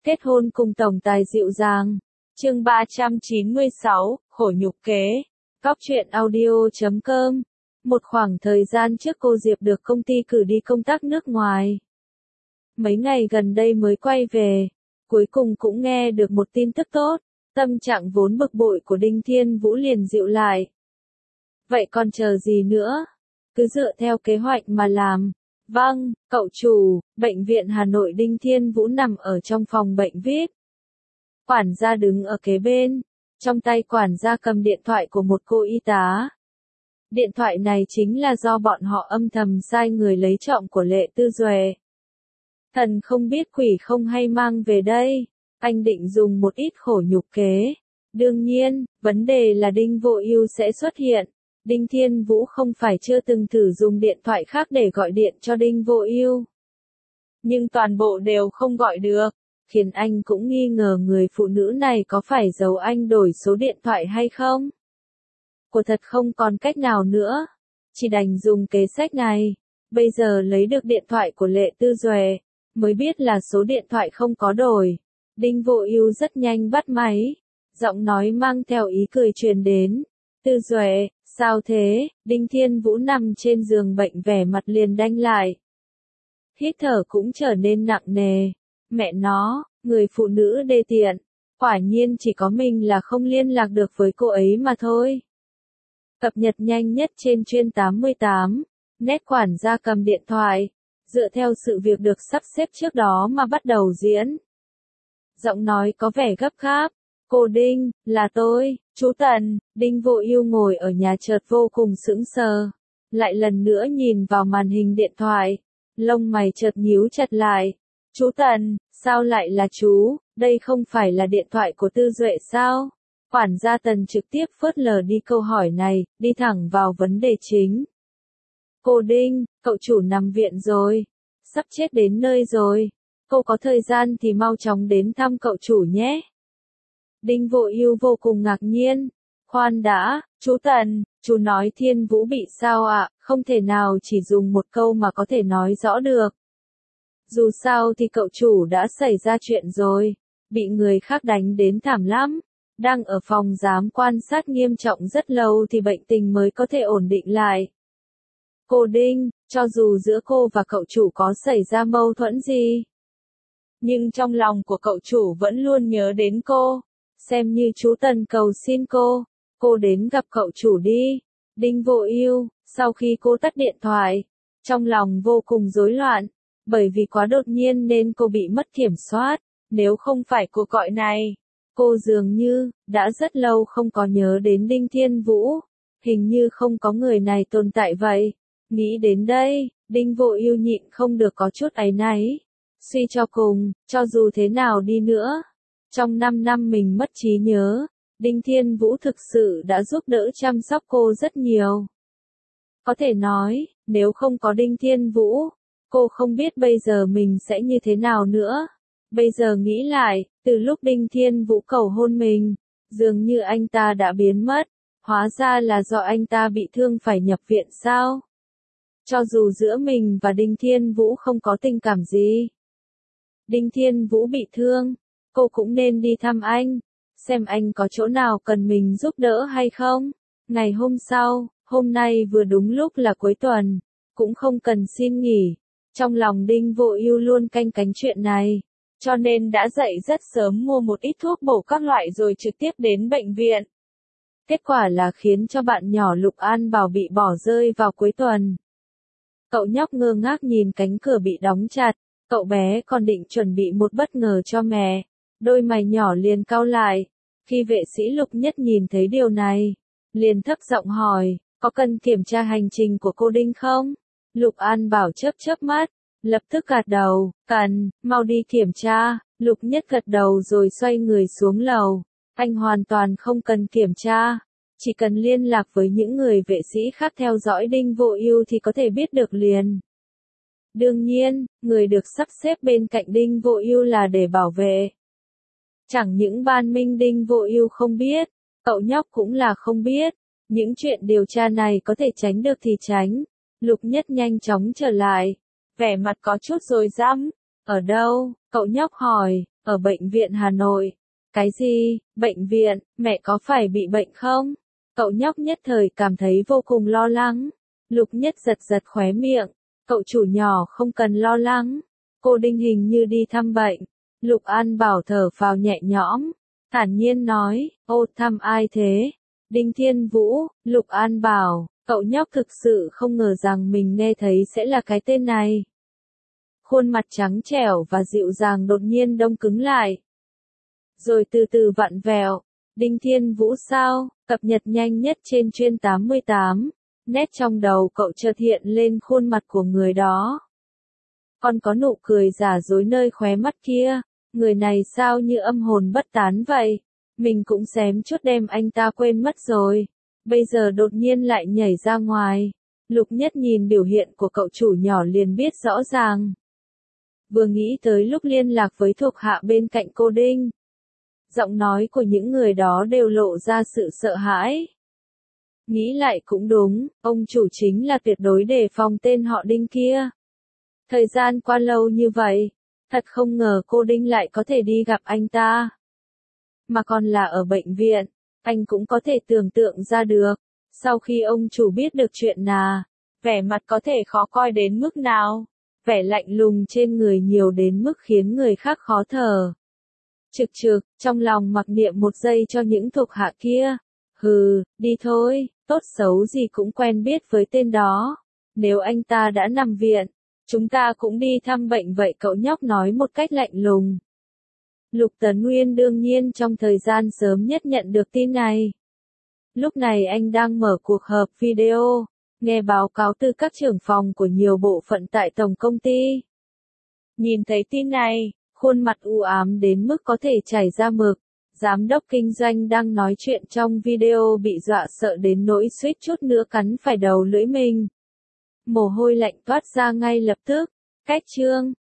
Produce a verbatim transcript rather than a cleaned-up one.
Kết hôn cùng tổng tài dịu dàng. Chương ba trăm chín mươi sáu, khổ nhục kế. Góc truyện audio chấm com. Một khoảng thời gian trước cô Diệp được công ty cử đi công tác nước ngoài. Mấy ngày gần đây mới quay về, cuối cùng cũng nghe được một tin tức tốt, tâm trạng vốn bực bội của Đinh Thiên Vũ liền dịu lại. Vậy còn chờ gì nữa? Cứ dựa theo kế hoạch mà làm. Vâng, cậu chủ, bệnh viện Hà Nội. Đinh Thiên Vũ nằm ở trong phòng bệnh vi ai pi. Quản gia đứng ở kế bên, trong tay quản gia cầm điện thoại của một cô y tá. Điện thoại này chính là do bọn họ âm thầm sai người lấy trộm của Lệ Tư Duệ. Thần không biết quỷ không hay mang về đây, anh định dùng một ít khổ nhục kế. Đương nhiên, vấn đề là Đinh Vô Ưu sẽ xuất hiện. Đinh Thiên Vũ không phải chưa từng thử dùng điện thoại khác để gọi điện cho Đinh Vô Ưu, nhưng toàn bộ đều không gọi được, khiến anh cũng nghi ngờ người phụ nữ này có phải giấu anh đổi số điện thoại hay không. Cô thật không còn cách nào nữa, chỉ đành dùng kế sách này. Bây giờ lấy được điện thoại của Lệ Tư Duệ, mới biết là số điện thoại không có đổi. Đinh Vô Ưu rất nhanh bắt máy, giọng nói mang theo ý cười truyền đến. Tư Duệ, sao thế? Đinh Thiên Vũ nằm trên giường bệnh vẻ mặt liền đanh lại. Hít thở cũng trở nên nặng nề. Mẹ nó, người phụ nữ đê tiện. Quả nhiên chỉ có mình là không liên lạc được với cô ấy mà thôi. Cập nhật nhanh nhất trên chuyên tám mươi tám. Nét quản gia cầm điện thoại, dựa theo sự việc được sắp xếp trước đó mà bắt đầu diễn. Giọng nói có vẻ gấp gáp. Cô Đinh, là tôi, chú Tần. Đinh Vô Ưu ngồi ở nhà chợt vô cùng sững sờ, lại lần nữa nhìn vào màn hình điện thoại, lông mày chợt nhíu chặt lại. Chú Tần, sao lại là chú, đây không phải là điện thoại của Tư Duệ sao? Quản gia Tần trực tiếp phớt lờ đi câu hỏi này, đi thẳng vào vấn đề chính. Cô Đinh, cậu chủ nằm viện rồi, sắp chết đến nơi rồi, cô có thời gian thì mau chóng đến thăm cậu chủ nhé. Đinh Vô Ưu vô cùng ngạc nhiên. Khoan đã, chú Tần, chú nói Thiên Vũ bị sao ạ? À? Không thể nào chỉ dùng một câu mà có thể nói rõ được. Dù sao thì cậu chủ đã xảy ra chuyện rồi, bị người khác đánh đến thảm lắm, đang ở phòng giám quan sát nghiêm trọng rất lâu thì bệnh tình mới có thể ổn định lại. Cô Đinh, cho dù giữa cô và cậu chủ có xảy ra mâu thuẫn gì, nhưng trong lòng của cậu chủ vẫn luôn nhớ đến cô. Xem như chú Tần cầu xin cô, cô đến gặp cậu chủ đi. Đinh Vô Ưu, sau khi cô tắt điện thoại, trong lòng vô cùng rối loạn, bởi vì quá đột nhiên nên cô bị mất kiểm soát. Nếu không phải cuộc gọi này, cô dường như đã rất lâu không có nhớ đến Đinh Thiên Vũ, hình như không có người này tồn tại vậy. Nghĩ đến đây, Đinh Vô Ưu nhịn không được có chút áy náy. Suy cho cùng, cho dù thế nào đi nữa, trong năm năm mình mất trí nhớ, Đinh Thiên Vũ thực sự đã giúp đỡ chăm sóc cô rất nhiều. Có thể nói, nếu không có Đinh Thiên Vũ, cô không biết bây giờ mình sẽ như thế nào nữa. Bây giờ nghĩ lại, từ lúc Đinh Thiên Vũ cầu hôn mình, dường như anh ta đã biến mất, hóa ra là do anh ta bị thương phải nhập viện sao? Cho dù giữa mình và Đinh Thiên Vũ không có tình cảm gì, Đinh Thiên Vũ bị thương, cô cũng nên đi thăm anh, xem anh có chỗ nào cần mình giúp đỡ hay không. Ngày hôm sau, hôm nay vừa đúng lúc là cuối tuần, cũng không cần xin nghỉ. Trong lòng Đinh Vô Ưu luôn canh cánh chuyện này, cho nên đã dậy rất sớm mua một ít thuốc bổ các loại rồi trực tiếp đến bệnh viện. Kết quả là khiến cho bạn nhỏ Lục An Bảo bị bỏ rơi vào cuối tuần. Cậu nhóc ngơ ngác nhìn cánh cửa bị đóng chặt, cậu bé còn định chuẩn bị một bất ngờ cho mẹ. Đôi mày nhỏ liền cau lại. Khi vệ sĩ Lục Nhất nhìn thấy điều này, liền thấp giọng hỏi, có cần kiểm tra hành trình của cô Đinh không? Lục An Bảo chớp chớp mắt, lập tức gật đầu, cần, mau đi kiểm tra. Lục Nhất gật đầu rồi xoay người xuống lầu. Anh hoàn toàn không cần kiểm tra, chỉ cần liên lạc với những người vệ sĩ khác theo dõi Đinh Vô Ưu thì có thể biết được liền. Đương nhiên, người được sắp xếp bên cạnh Đinh Vô Ưu là để bảo vệ. Chẳng những Ban Minh Đinh Vô Ưu không biết, cậu nhóc cũng là không biết. Những chuyện điều tra này có thể tránh được thì tránh. Lục Nhất nhanh chóng trở lại, vẻ mặt có chút rối rắm. Ở đâu? Cậu nhóc hỏi. Ở bệnh viện Hà Nội. Cái gì? Bệnh viện? Mẹ có phải bị bệnh không? Cậu nhóc nhất thời cảm thấy vô cùng lo lắng. Lục Nhất giật giật khóe miệng. Cậu chủ nhỏ không cần lo lắng. Cô Đinh hình như đi thăm bệnh. Lục An Bảo thở phào nhẹ nhõm. Thản nhiên nói, ô thăm ai thế? Đinh Thiên Vũ, Lục An Bảo, cậu nhóc thực sự không ngờ rằng mình nghe thấy sẽ là cái tên này. Khuôn mặt trắng trẻo và dịu dàng đột nhiên đông cứng lại. Rồi từ từ vặn vẹo. Đinh Thiên Vũ sao? Cập nhật nhanh nhất trên chuyên tám mươi tám. Nét trong đầu cậu chợt hiện lên khuôn mặt của người đó. Còn có nụ cười giả dối nơi khóe mắt kia. Người này sao như âm hồn bất tán vậy? Mình cũng xém chút đem anh ta quên mất rồi. Bây giờ đột nhiên lại nhảy ra ngoài. Lục Nhất nhìn biểu hiện của cậu chủ nhỏ liền biết rõ ràng. Vừa nghĩ tới lúc liên lạc với thuộc hạ bên cạnh cô Đinh. Giọng nói của những người đó đều lộ ra sự sợ hãi. Nghĩ lại cũng đúng, ông chủ chính là tuyệt đối đề phòng tên họ Đinh kia. Thời gian qua lâu như vậy, thật không ngờ cô Đinh lại có thể đi gặp anh ta. Mà còn là ở bệnh viện, anh cũng có thể tưởng tượng ra được. Sau khi ông chủ biết được chuyện nà, vẻ mặt có thể khó coi đến mức nào. Vẻ lạnh lùng trên người nhiều đến mức khiến người khác khó thở. Trực trực, trong lòng mặc niệm một giây cho những thuộc hạ kia. Hừ, đi thôi, tốt xấu gì cũng quen biết với tên đó. Nếu anh ta đã nằm viện, chúng ta cũng đi thăm bệnh vậy, cậu nhóc nói một cách lạnh lùng. Lục Tấn Nguyên đương nhiên trong thời gian sớm nhất nhận được tin này. Lúc này anh đang mở cuộc họp video, nghe báo cáo từ các trưởng phòng của nhiều bộ phận tại tổng công ty. Nhìn thấy tin này, khuôn mặt u ám đến mức có thể chảy ra mực. Giám đốc kinh doanh đang nói chuyện trong video bị dọa sợ đến nỗi suýt chút nữa cắn phải đầu lưỡi mình. Mồ hôi lạnh toát ra ngay lập tức. Cách chương